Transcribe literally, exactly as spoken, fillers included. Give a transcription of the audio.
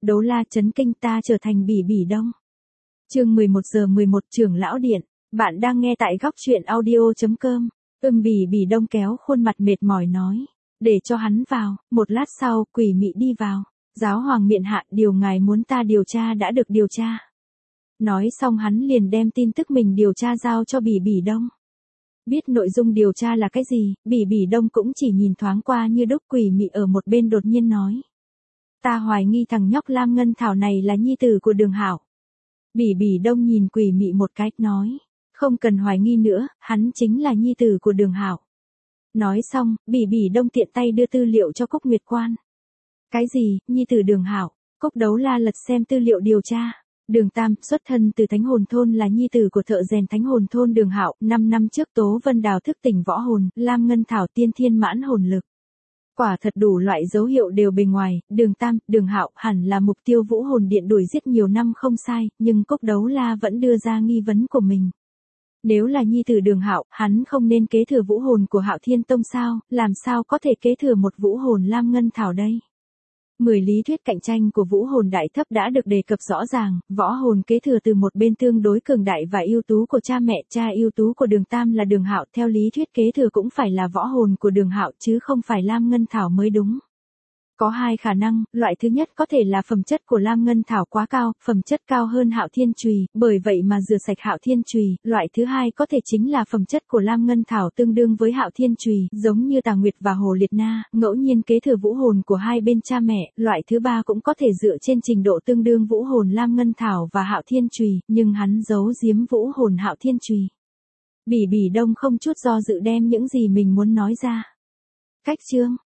Đấu La chấn kinh, ta trở thành Bỉ Bỉ Đông. Chương mười một giờ mười một, Trưởng lão điện. Bạn đang nghe tại góc truyện audio chấm com. Ưm Bỉ Bỉ Đông kéo khuôn mặt mệt mỏi nói. Để cho hắn vào. Một lát sau, Quỷ Mị đi vào. Giáo hoàng miện hạ, điều ngài muốn ta điều tra đã được điều tra. Nói xong hắn liền đem tin tức mình điều tra giao cho Bỉ Bỉ Đông. Biết nội dung điều tra là cái gì, Bỉ Bỉ Đông cũng chỉ nhìn thoáng qua như đúc. Quỷ Mị ở một bên đột nhiên nói. Ta hoài nghi thằng nhóc Lam Ngân Thảo này là nhi tử của Đường Hạo. Bỉ Bỉ Đông nhìn Quỷ Mị một cái, nói. Không cần hoài nghi nữa, hắn chính là nhi tử của Đường Hạo. Nói xong, Bỉ Bỉ Đông tiện tay đưa tư liệu cho Cúc Nguyệt Quan. Cái gì, nhi tử Đường Hạo? Cúc Đấu La lật xem tư liệu điều tra. Đường Tam, xuất thân từ Thánh Hồn Thôn, là nhi tử của thợ rèn Thánh Hồn Thôn Đường Hạo. Năm năm trước Tố Vân Đào thức tỉnh võ hồn, Lam Ngân Thảo tiên thiên mãn hồn lực. Quả thật đủ loại dấu hiệu đều bề ngoài, Đường Tam, Đường Hạo hẳn là mục tiêu Vũ Hồn Điện đuổi giết nhiều năm không sai, nhưng Cúc Đấu La vẫn đưa ra nghi vấn của mình. Nếu là nhi tử Đường Hạo, hắn không nên kế thừa vũ hồn của Hạo Thiên Tông sao, làm sao có thể kế thừa một vũ hồn Lam Ngân Thảo đây? Mười lý thuyết cạnh tranh của vũ hồn đại thấp đã được đề cập rõ ràng, võ hồn kế thừa từ một bên tương đối cường đại và ưu tú của cha mẹ, cha ưu tú của Đường Tam là Đường Hạo, theo lý thuyết kế thừa cũng phải là võ hồn của Đường Hạo chứ không phải Lam Ngân Thảo mới đúng. Có hai khả năng, loại thứ nhất có thể là phẩm chất của Lam Ngân Thảo quá cao, phẩm chất cao hơn Hạo Thiên Chùy, bởi vậy mà rửa sạch Hạo Thiên Chùy, loại thứ hai có thể chính là phẩm chất của Lam Ngân Thảo tương đương với Hạo Thiên Chùy, giống như Tà Nguyệt và Hồ Liệt Na, ngẫu nhiên kế thừa vũ hồn của hai bên cha mẹ, loại thứ ba cũng có thể dựa trên trình độ tương đương vũ hồn Lam Ngân Thảo và Hạo Thiên Chùy, nhưng hắn giấu giếm vũ hồn Hạo Thiên Chùy. Bỉ Bỉ Đông không chút do dự đem những gì mình muốn nói ra. Cách chương